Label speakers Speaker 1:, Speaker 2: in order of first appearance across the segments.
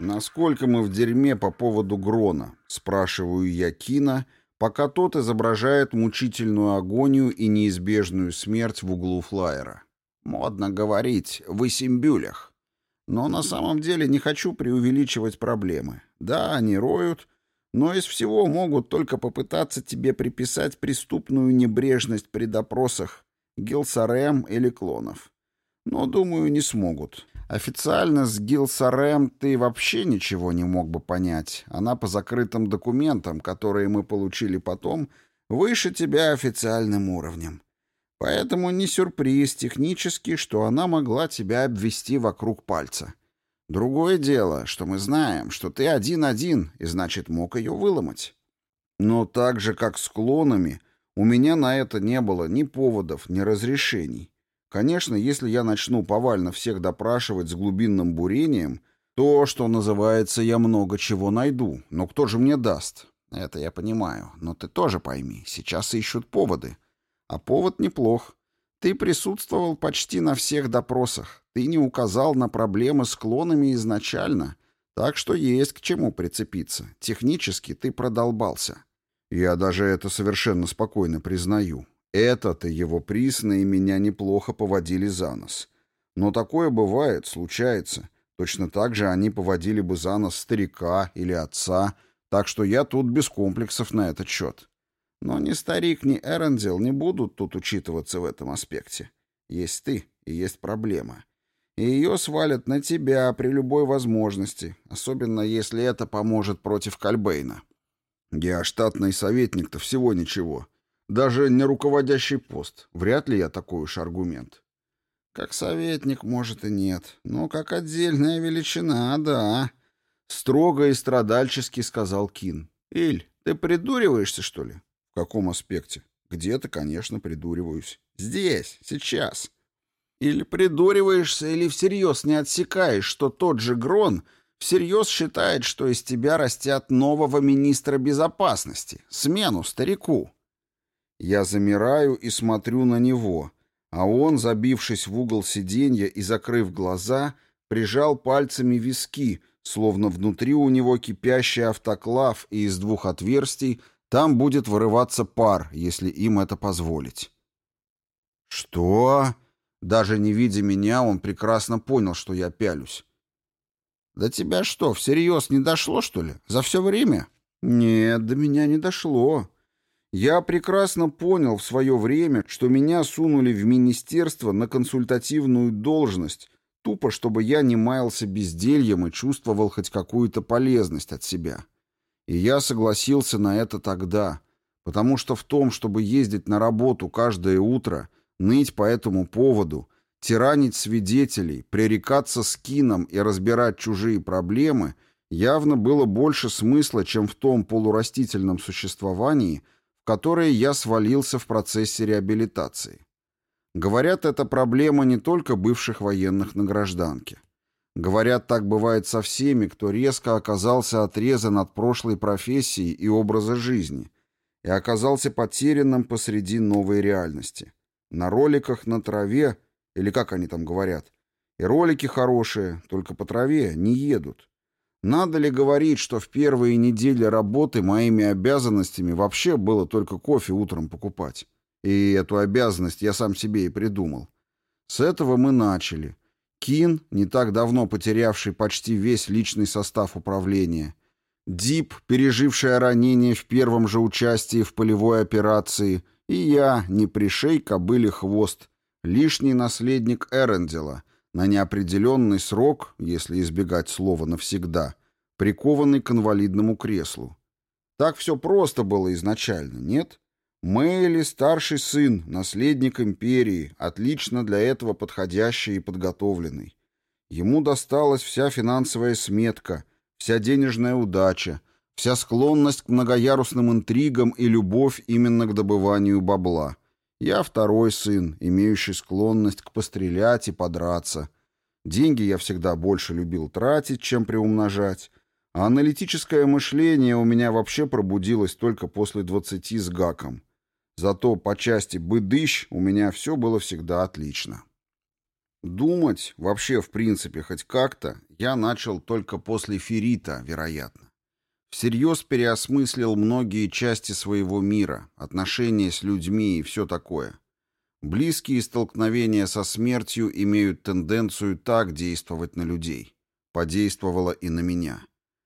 Speaker 1: «Насколько мы в дерьме по поводу Грона?» — спрашиваю я Кина, пока тот изображает мучительную агонию и неизбежную смерть в углу флайера. «Модно говорить в Исимбюлях. Но на самом деле не хочу преувеличивать проблемы. Да, они роют, но из всего могут только попытаться тебе приписать преступную небрежность при допросах Гилсарем или клонов. Но, думаю, не смогут. Официально с Гилсарем ты вообще ничего не мог бы понять. Она по закрытым документам, которые мы получили потом, выше тебя официальным уровнем. Поэтому не сюрприз технически, что она могла тебя обвести вокруг пальца. Другое дело, что мы знаем, что ты один-один, и значит мог ее выломать. Но так же, как с клонами, у меня на это не было ни поводов, ни разрешений. Конечно, если я начну повально всех допрашивать с глубинным бурением, то, что называется, я много чего найду. Но кто же мне даст? Это я понимаю. Но ты тоже пойми, сейчас ищут поводы. А повод неплох. Ты присутствовал почти на всех допросах. Ты не указал на проблемы с клонами изначально. Так что есть к чему прицепиться. Технически ты продолбался. Я даже это совершенно спокойно признаю. Это-то его присно и меня неплохо поводили за нос. Но такое бывает, случается. Точно так же они поводили бы за нос старика или отца, так что я тут без комплексов на этот счет. Но ни старик, ни Эрендил не будут тут учитываться в этом аспекте. Есть ты и есть проблема. И ее свалят на тебя при любой возможности, особенно если это поможет против Кальбейна. Я штатный советник-то всего ничего. Даже не руководящий пост. Вряд ли я такой уж аргумент. Как советник, может, и нет. Но как отдельная величина, да. Строго и страдальчески сказал Кин. Иль, ты придуриваешься, что ли? В каком аспекте? Где-то, конечно, придуриваюсь. Здесь, сейчас. Или придуриваешься, или всерьез не отсекаешь, что тот же Грон всерьез считает, что из тебя растят нового министра безопасности, смену старику. Я замираю и смотрю на него, а он, забившись в угол сиденья и закрыв глаза, прижал пальцами виски, словно внутри у него кипящий автоклав, и из двух отверстий там будет вырываться пар, если им это позволить. «Что?» Даже не видя меня, он прекрасно понял, что я пялюсь. «До тебя что, всерьез не дошло, что ли? За все время?» «Нет, до меня не дошло. Я прекрасно понял в свое время, что меня сунули в министерство на консультативную должность, тупо чтобы я не маялся бездельем и чувствовал хоть какую-то полезность от себя. И я согласился на это тогда, потому что в том, чтобы ездить на работу каждое утро, ныть по этому поводу, тиранить свидетелей, пререкаться с Кином и разбирать чужие проблемы, явно было больше смысла, чем в том полурастительном существовании, в которое я свалился в процессе реабилитации. Говорят, это проблема не только бывших военных на гражданке. Говорят, так бывает со всеми, кто резко оказался отрезан от прошлой профессии и образа жизни и оказался потерянным посреди новой реальности. На роликах на траве, или как они там говорят, и ролики хорошие, только по траве не едут. Надо ли говорить, что в первые недели работы моими обязанностями вообще было только кофе утром покупать? И эту обязанность я сам себе и придумал. С этого мы начали. Кин, не так давно потерявший почти весь личный состав управления, Дип, пережившая ранение в первом же участии в полевой операции, и я, не пришей кобыле хвост, лишний наследник Эрендила, на неопределенный срок, если избегать слова навсегда, прикованный к инвалидному креслу. Так все просто было изначально, нет? Мэйли — старший сын, наследник империи, отлично для этого подходящий и подготовленный. Ему досталась вся финансовая сметка, вся денежная удача, вся склонность к многоярусным интригам и любовь именно к добыванию бабла. Я второй сын, имеющий склонность к пострелять и подраться. Деньги я всегда больше любил тратить, чем приумножать, а аналитическое мышление у меня вообще пробудилось только после 20 с гаком. Зато по части быдыщ у меня все было всегда отлично. Думать, вообще, в принципе, хоть как-то, я начал только после Феррита, вероятно. Всерьез переосмыслил многие части своего мира, отношения с людьми и все такое. Близкие столкновения со смертью имеют тенденцию так действовать на людей. Подействовало и на меня.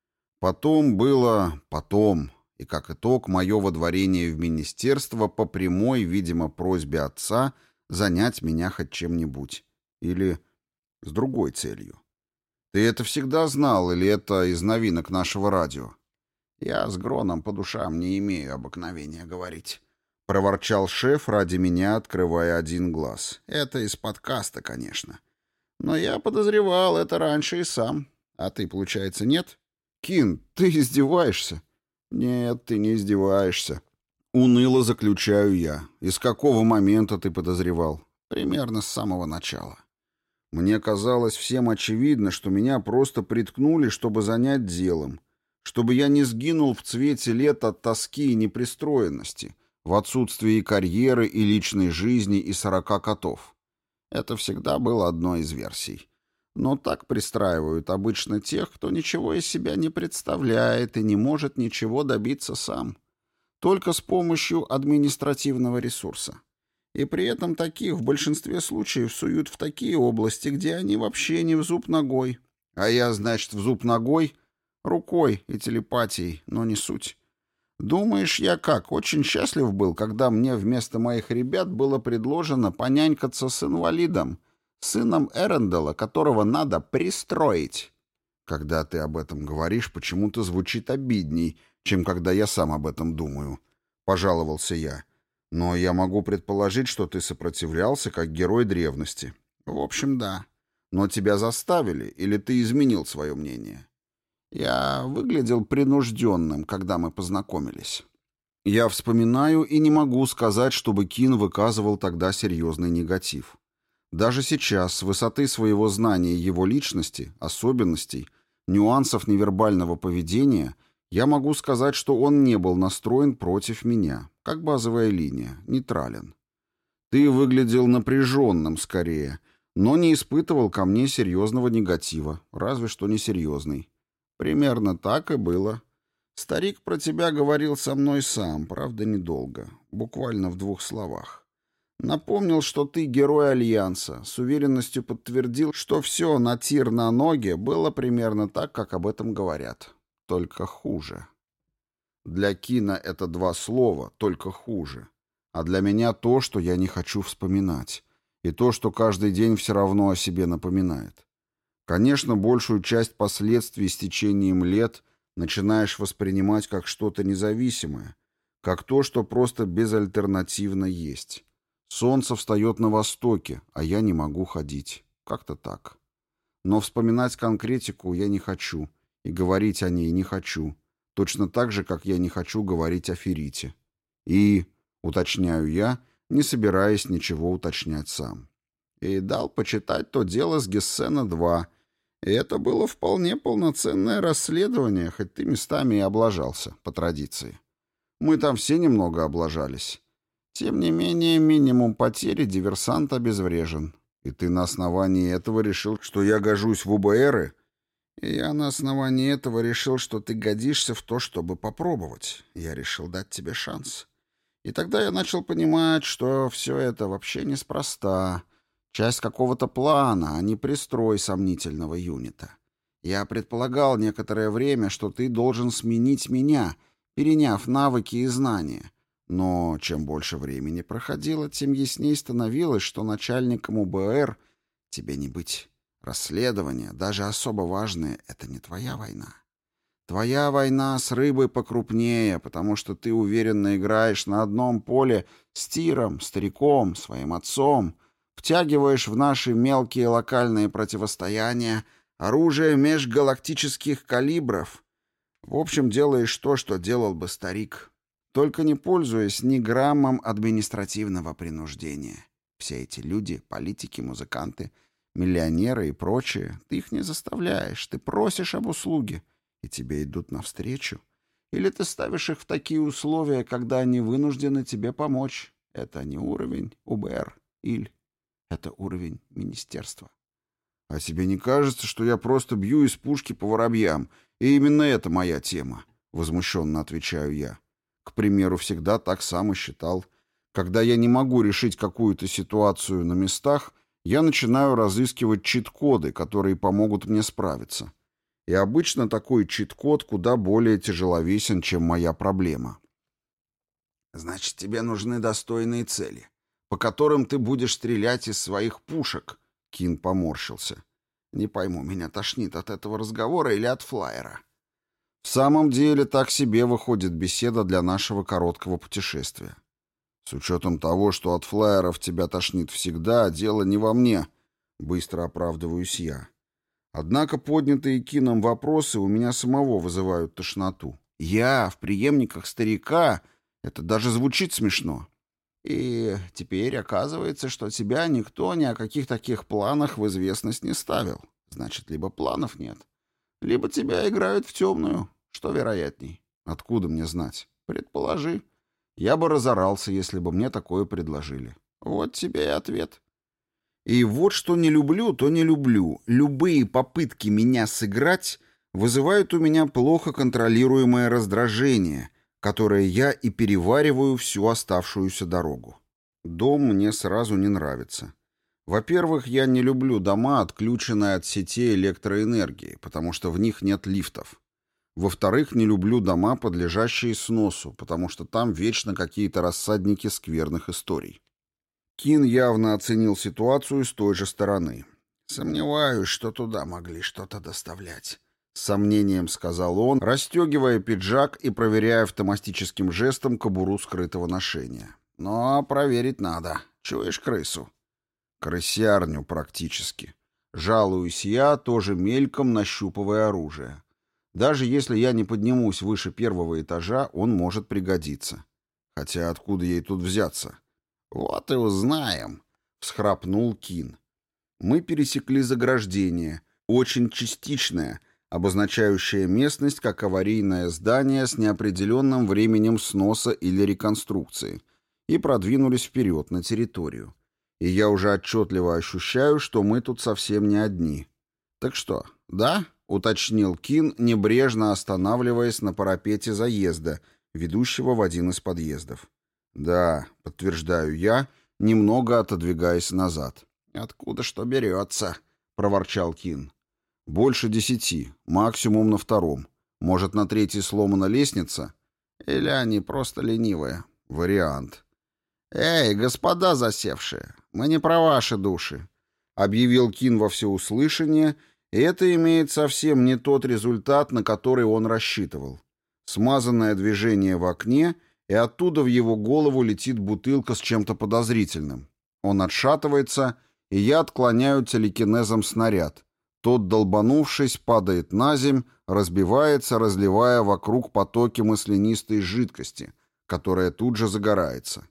Speaker 1: Потом, и как итог, мое водворение в министерство по прямой, видимо, просьбе отца занять меня хоть чем-нибудь. Или с другой целью. Ты это всегда знал, или это из новинок нашего радио? Я с Гроном по душам не имею обыкновения говорить. Проворчал шеф ради меня, открывая один глаз. Это из подкаста, конечно. Но я подозревал это раньше и сам. А ты, получается, нет? Кин, ты издеваешься? Нет, ты не издеваешься. Уныло заключаю я. И с какого момента ты подозревал? Примерно с самого начала. Мне казалось всем очевидно, что меня просто приткнули, чтобы занять делом, чтобы я не сгинул в цвете лет от тоски и непристроенности, в отсутствии карьеры и личной жизни и 40 котов. Это всегда было одной из версий. Но так пристраивают обычно тех, кто ничего из себя не представляет и не может ничего добиться сам. Только с помощью административного ресурса. И при этом таких в большинстве случаев суют в такие области, где они вообще не в зуб ногой. А я, значит, в зуб ногой, рукой и телепатией, но не суть. Думаешь, я как, очень счастлив был, когда мне вместо моих ребят было предложено понянькаться с инвалидом, сыном Эрендела, которого надо пристроить. Когда ты об этом говоришь, почему-то звучит обидней, чем когда я сам об этом думаю. Пожаловался я. Но я могу предположить, что ты сопротивлялся, как герой древности. В общем, да. Но тебя заставили, или ты изменил свое мнение? Я выглядел принужденным, когда мы познакомились. Я вспоминаю и не могу сказать, чтобы Кин выказывал тогда серьезный негатив. Даже сейчас, с высоты своего знания его личности, особенностей, нюансов невербального поведения, я могу сказать, что он не был настроен против меня, как базовая линия, нейтрален. Ты выглядел напряженным скорее, но не испытывал ко мне серьезного негатива, разве что несерьезный. Примерно так и было. Старик про тебя говорил со мной сам, правда, недолго, буквально в 2 словах. Напомнил, что ты герой Альянса, с уверенностью подтвердил, что все на тир на ноге было примерно так, как об этом говорят. Только хуже. Для Кина это 2 слова, только хуже. А для меня то, что я не хочу вспоминать. И то, что каждый день все равно о себе напоминает. Конечно, большую часть последствий с течением лет начинаешь воспринимать как что-то независимое, как то, что просто безальтернативно есть. Солнце встает на востоке, а я не могу ходить. Как-то так. Но вспоминать конкретику я не хочу, и говорить о ней не хочу. Точно так же, как я не хочу говорить о феррите. И, уточняю я, не собираясь ничего уточнять сам. И дал почитать то дело с Гессена-2, и это было вполне полноценное расследование, хоть ты местами и облажался, по традиции. Мы там все немного облажались. Тем не менее, минимум потери диверсант обезврежен. И ты на основании этого решил, что я гожусь в УБРы? И я на основании этого решил, что ты годишься в то, чтобы попробовать. Я решил дать тебе шанс. И тогда я начал понимать, что все это вообще неспроста. Часть какого-то плана, а не пристрой сомнительного юнита. Я предполагал некоторое время, что ты должен сменить меня, переняв навыки и знания. Но чем больше времени проходило, тем ясней становилось, что начальником УБР тебе не быть. Расследование, даже особо важное, это не твоя война. Твоя война с рыбой покрупнее, потому что ты уверенно играешь на одном поле с Тиром, стариком, своим отцом, втягиваешь в наши мелкие локальные противостояния оружие межгалактических калибров. В общем, делаешь то, что делал бы старик, только не пользуясь ни граммом административного принуждения. Все эти люди, политики, музыканты, миллионеры и прочие, ты их не заставляешь, ты просишь об услуге, и тебе идут навстречу. Или ты ставишь их в такие условия, когда они вынуждены тебе помочь. Это не уровень УБР, Иль. Это уровень министерства. А тебе не кажется, что я просто бью из пушки по воробьям, и именно это моя тема? Возмущенно отвечаю я. К примеру, всегда так само считал. Когда я не могу решить какую-то ситуацию на местах, я начинаю разыскивать чит-коды, которые помогут мне справиться. И обычно такой чит-код куда более тяжеловесен, чем моя проблема. Значит, тебе нужны достойные цели, по которым ты будешь стрелять из своих пушек. Кин поморщился. Не пойму, меня тошнит от этого разговора или от флайера. В самом деле, так себе выходит беседа для нашего короткого путешествия. С учетом того, что от флайеров тебя тошнит всегда, дело не во мне, быстро оправдываюсь я. Однако поднятые Кином вопросы у меня самого вызывают тошноту. Я в преемниках старика, это даже звучит смешно. И теперь оказывается, что тебя никто ни о каких таких планах в известность не ставил. Значит, либо планов нет, либо тебя играют в темную. Что вероятней? Откуда мне знать? Предположи. Я бы разорался, если бы мне такое предложили. Вот тебе и ответ. И вот что не люблю, то не люблю. Любые попытки меня сыграть вызывают у меня плохо контролируемое раздражение, которое я и перевариваю всю оставшуюся дорогу. Дом мне сразу не нравится. Во-первых, я не люблю дома, отключенные от сетей электроэнергии, потому что в них нет лифтов. Во-вторых, не люблю дома, подлежащие сносу, потому что там вечно какие-то рассадники скверных историй. Кин явно оценил ситуацию с той же стороны. «Сомневаюсь, что туда могли что-то доставлять», — с сомнением сказал он, расстегивая пиджак и проверяя автоматическим жестом кобуру скрытого ношения. «Но проверить надо. Чуешь крысу?» «Крысярню практически». Жалуюсь я, тоже мельком нащупывая оружие. Даже если я не поднимусь выше первого этажа, он может пригодиться. Хотя откуда ей тут взяться? «Вот и узнаем», — всхрапнул Кин. Мы пересекли заграждение, очень частичное, обозначающее местность как аварийное здание с неопределенным временем сноса или реконструкции, и продвинулись вперед на территорию. И я уже отчетливо ощущаю, что мы тут совсем не одни. «Так что, да?» — уточнил Кин, небрежно останавливаясь на парапете заезда, ведущего в один из подъездов. «Да», — подтверждаю я, немного отодвигаясь назад. «Откуда что берется?» — проворчал Кин. «Больше 10, максимум на втором. Может, на третьей сломана лестница? Или они просто ленивые? Вариант». «Эй, господа засевшие, мы не про ваши души», — объявил Кин во всеуслышание, и это имеет совсем не тот результат, на который он рассчитывал. Смазанное движение в окне, и оттуда в его голову летит бутылка с чем-то подозрительным. Он отшатывается, и я отклоняю телекинезом снаряд. Тот, долбанувшись, падает на земь, разбивается, разливая вокруг потоки маслянистой жидкости, которая тут же загорается.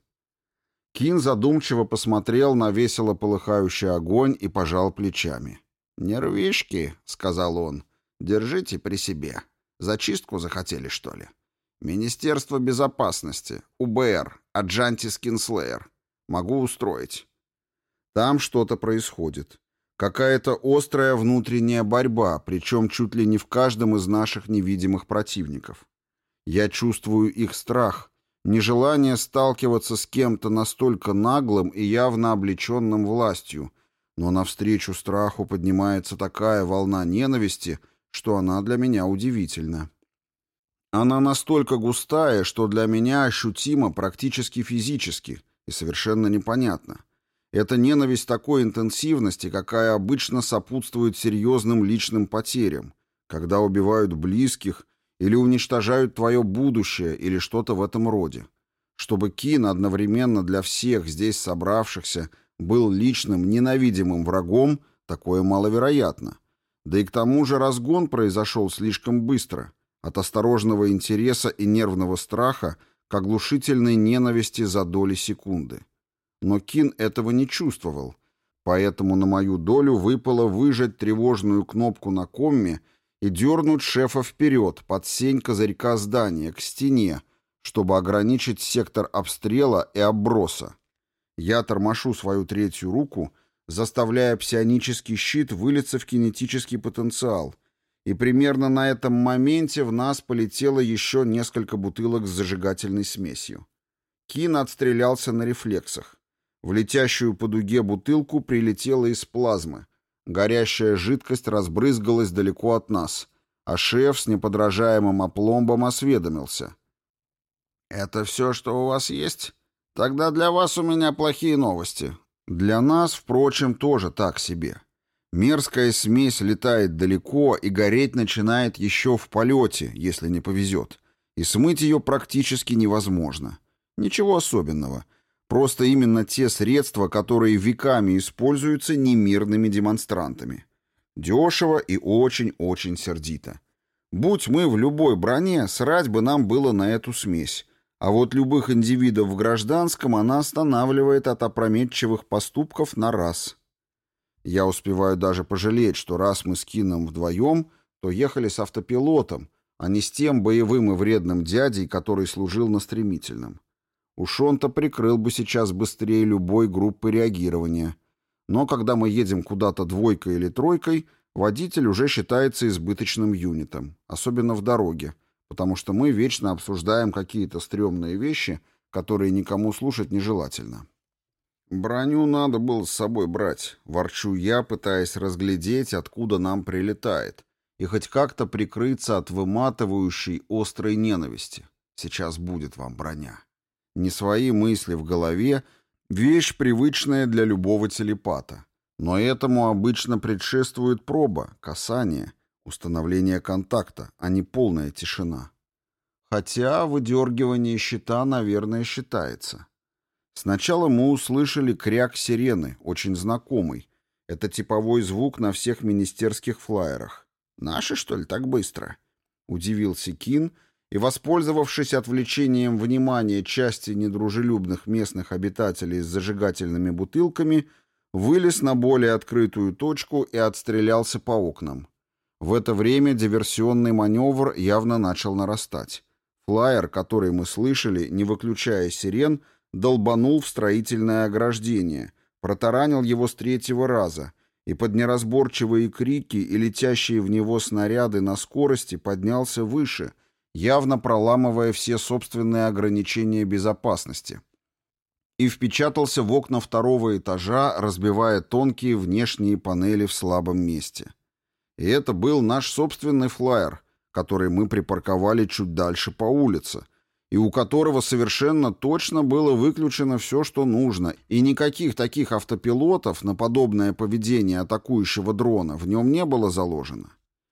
Speaker 1: Кин задумчиво посмотрел на весело полыхающий огонь и пожал плечами. «Нервишки», — сказал он, — «держите при себе. Зачистку захотели, что ли? Министерство безопасности, УБР, Аджантис Кинслеер. Могу устроить». Там что-то происходит. Какая-то острая внутренняя борьба, причем чуть ли не в каждом из наших невидимых противников. Я чувствую их страх, нежелание сталкиваться с кем-то настолько наглым и явно облеченным властью, но навстречу страху поднимается такая волна ненависти, что она для меня удивительна. Она настолько густая, что для меня ощутима практически физически и совершенно непонятна. Это ненависть такой интенсивности, какая обычно сопутствует серьезным личным потерям, когда убивают близких или уничтожают твое будущее или что-то в этом роде. Чтобы Кин одновременно для всех здесь собравшихся был личным ненавидимым врагом, такое маловероятно. Да и к тому же разгон произошел слишком быстро, от осторожного интереса и нервного страха к оглушительной ненависти за доли секунды. Но Кин этого не чувствовал, поэтому на мою долю выпало выжать тревожную кнопку на комме и дернуть шефа вперед под сень козырька здания, к стене, чтобы ограничить сектор обстрела и обброса. Я тормошу свою третью руку, заставляя псионический щит вылиться в кинетический потенциал, и примерно на этом моменте в нас полетело еще несколько бутылок с зажигательной смесью. Кин отстрелялся на рефлексах. В летящую по дуге бутылку прилетела из плазмы. Горящая жидкость разбрызгалась далеко от нас, а шеф с неподражаемым опломбом осведомился. «Это все, что у вас есть? Тогда для вас у меня плохие новости». Для нас, впрочем, тоже так себе. Мерзкая смесь летает далеко и гореть начинает еще в полете, если не повезет, и смыть ее практически невозможно. Ничего особенного. Просто именно те средства, которые веками используются немирными демонстрантами. Дешево и очень-очень сердито. Будь мы в любой броне, срать бы нам было на эту смесь. А вот любых индивидов в гражданском она останавливает от опрометчивых поступков на раз. Я успеваю даже пожалеть, что раз мы с Кином вдвоем, то ехали с автопилотом, а не с тем боевым и вредным дядей, который служил на стремительном. Уж он-то прикрыл бы сейчас быстрее любой группы реагирования. Но когда мы едем куда-то двойкой или тройкой, водитель уже считается избыточным юнитом, особенно в дороге, потому что мы вечно обсуждаем какие-то стрёмные вещи, которые никому слушать нежелательно. «Броню надо было с собой брать», — ворчу я, пытаясь разглядеть, откуда нам прилетает, и хоть как-то прикрыться от выматывающей острой ненависти. Сейчас будет вам броня. Не свои мысли в голове — вещь, привычная для любого телепата. Но этому обычно предшествует проба, касание, установление контакта, а не полная тишина. Хотя выдергивание щита, наверное, считается. Сначала мы услышали кряк сирены, очень знакомый. Это типовой звук на всех министерских флаерах. «Наши, что ли, так быстро?» — удивился Кин, и, воспользовавшись отвлечением внимания части недружелюбных местных обитателей с зажигательными бутылками, вылез на более открытую точку и отстрелялся по окнам. В это время диверсионный маневр явно начал нарастать. Флаер, который мы слышали, не выключая сирен, долбанул в строительное ограждение, протаранил его с третьего раза, и под неразборчивые крики и летящие в него снаряды на скорости поднялся выше, явно проламывая все собственные ограничения безопасности, и впечатался в окна второго этажа, разбивая тонкие внешние панели в слабом месте. И это был наш собственный флаер, который мы припарковали чуть дальше по улице, и у которого совершенно точно было выключено все, что нужно, и никаких таких автопилотов на подобное поведение атакующего дрона в нем не было заложено.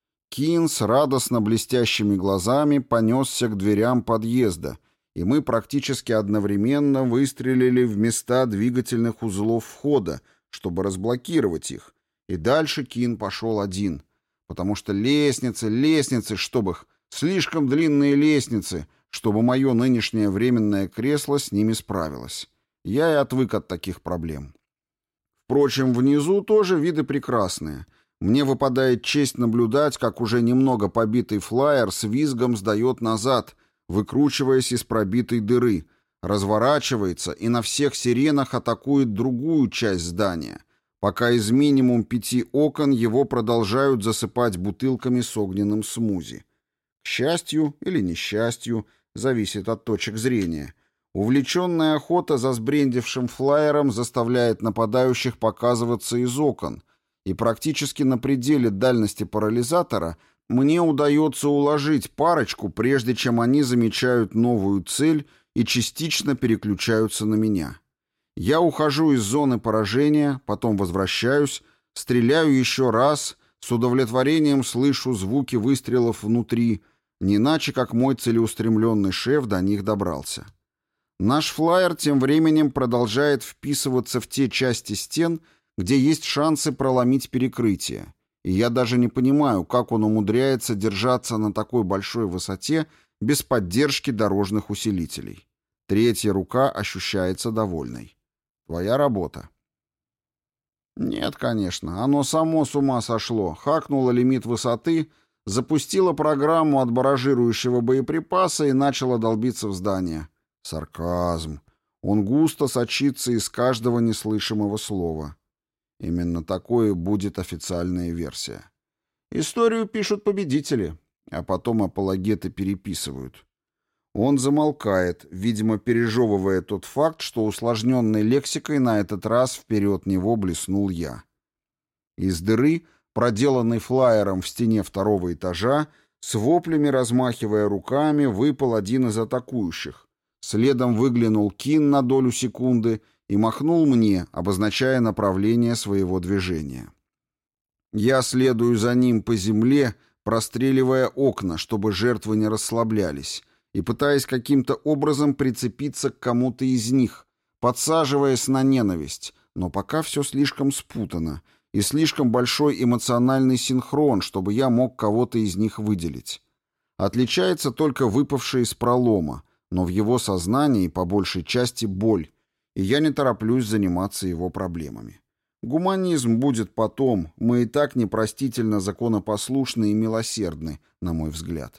Speaker 1: Кин с радостно блестящими глазами понесся к дверям подъезда, и мы практически одновременно выстрелили в места двигательных узлов входа, чтобы разблокировать их, и дальше Кин пошел один, потому что лестницы, чтобы их, слишком длинные лестницы, чтобы мое нынешнее временное кресло с ними справилось. Я и отвык от таких проблем. Впрочем, внизу тоже виды прекрасные. Мне выпадает честь наблюдать, как уже немного побитый флаер с визгом сдает назад, выкручиваясь из пробитой дыры, разворачивается и на всех сиренах атакует другую часть здания, пока из минимум 5 окон его продолжают засыпать бутылками с огненным смузи. К счастью или несчастью, зависит от точек зрения, увлеченная охота за сбрендившим флаером заставляет нападающих показываться из окон, и практически на пределе дальности парализатора мне удается уложить парочку, прежде чем они замечают новую цель и частично переключаются на меня. Я ухожу из зоны поражения, потом возвращаюсь, стреляю еще раз, с удовлетворением слышу звуки выстрелов внутри, не иначе как мой целеустремленный шеф до них добрался. Наш флаер тем временем продолжает вписываться в те части стен, где есть шансы проломить перекрытие, и я даже не понимаю, как он умудряется держаться на такой большой высоте без поддержки дорожных усилителей. Третья рука ощущается довольной. Твоя работа. Нет, конечно, оно само с ума сошло, хакнуло лимит высоты, запустило программу от баражирующего боеприпаса и начало долбиться в здание. Сарказм. Он густо сочится из каждого неслышимого слова. Именно такое будет официальная версия. Историю пишут победители, а потом апологеты переписывают. Он замолкает, видимо, пережевывая тот факт, что усложненной лексикой на этот раз вперед него блеснул я. Из дыры, проделанной флаером в стене второго этажа, с воплями размахивая руками, выпал один из атакующих. Следом выглянул Кин на долю секунды и махнул мне, обозначая направление своего движения. Я следую за ним по земле, простреливая окна, чтобы жертвы не расслаблялись, и пытаясь каким-то образом прицепиться к кому-то из них, подсаживаясь на ненависть, но пока все слишком спутано, и слишком большой эмоциональный синхрон, чтобы я мог кого-то из них выделить. Отличается только выпавший из пролома, но в его сознании по большей части боль, и я не тороплюсь заниматься его проблемами. Гуманизм будет потом, мы и так непростительно законопослушны и милосердны, на мой взгляд.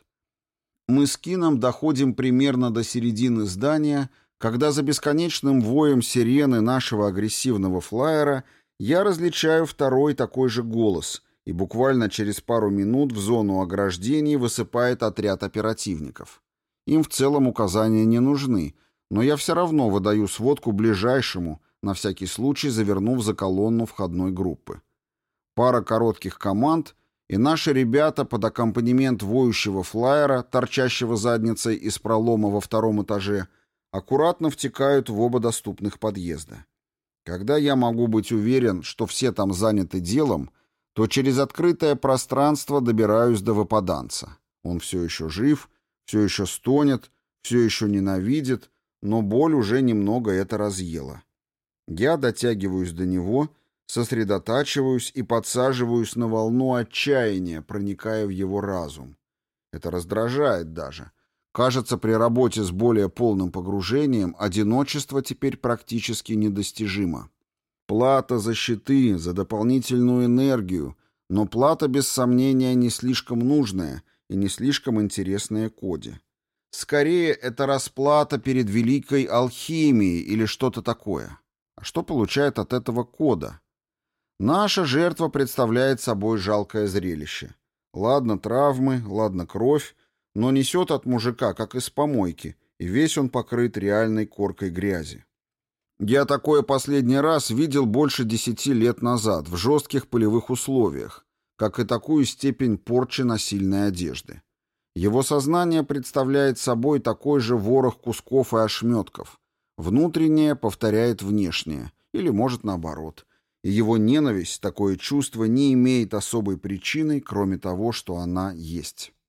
Speaker 1: Мы с Кином доходим примерно до середины здания, когда за бесконечным воем сирены нашего агрессивного флаера я различаю второй такой же голос, и буквально через пару минут в зону ограждений высыпает отряд оперативников. Им в целом указания не нужны, но я все равно выдаю сводку ближайшему, на всякий случай завернув за колонну входной группы. Пара коротких команд, и наши ребята под аккомпанемент воющего флаера, торчащего задницей из пролома во втором этаже, аккуратно втекают в оба доступных подъезда. Когда я могу быть уверен, что все там заняты делом, то через открытое пространство добираюсь до выпаданца. Он все еще жив, все еще стонет, все еще ненавидит, но боль уже немного это разъела. Я дотягиваюсь до него, сосредотачиваюсь и подсаживаюсь на волну отчаяния, проникая в его разум. Это раздражает даже. Кажется, при работе с более полным погружением одиночество теперь практически недостижимо. Плата за щиты, за дополнительную энергию, но плата без сомнения не слишком нужная и не слишком интересная Коде. Скорее, это расплата перед великой алхимией или что-то такое. А что получает от этого Кода? Наша жертва представляет собой жалкое зрелище. Ладно травмы, ладно кровь, но несет от мужика, как из помойки, и весь он покрыт реальной коркой грязи. Я такое последний раз видел больше 10 лет назад в жестких полевых условиях, как и такую степень порчи насильной одежды. Его сознание представляет собой такой же ворох кусков и ошметков. Внутреннее повторяет внешнее, или, может, наоборот. И его ненависть, такое чувство, не имеет особой причины, кроме того, что она есть.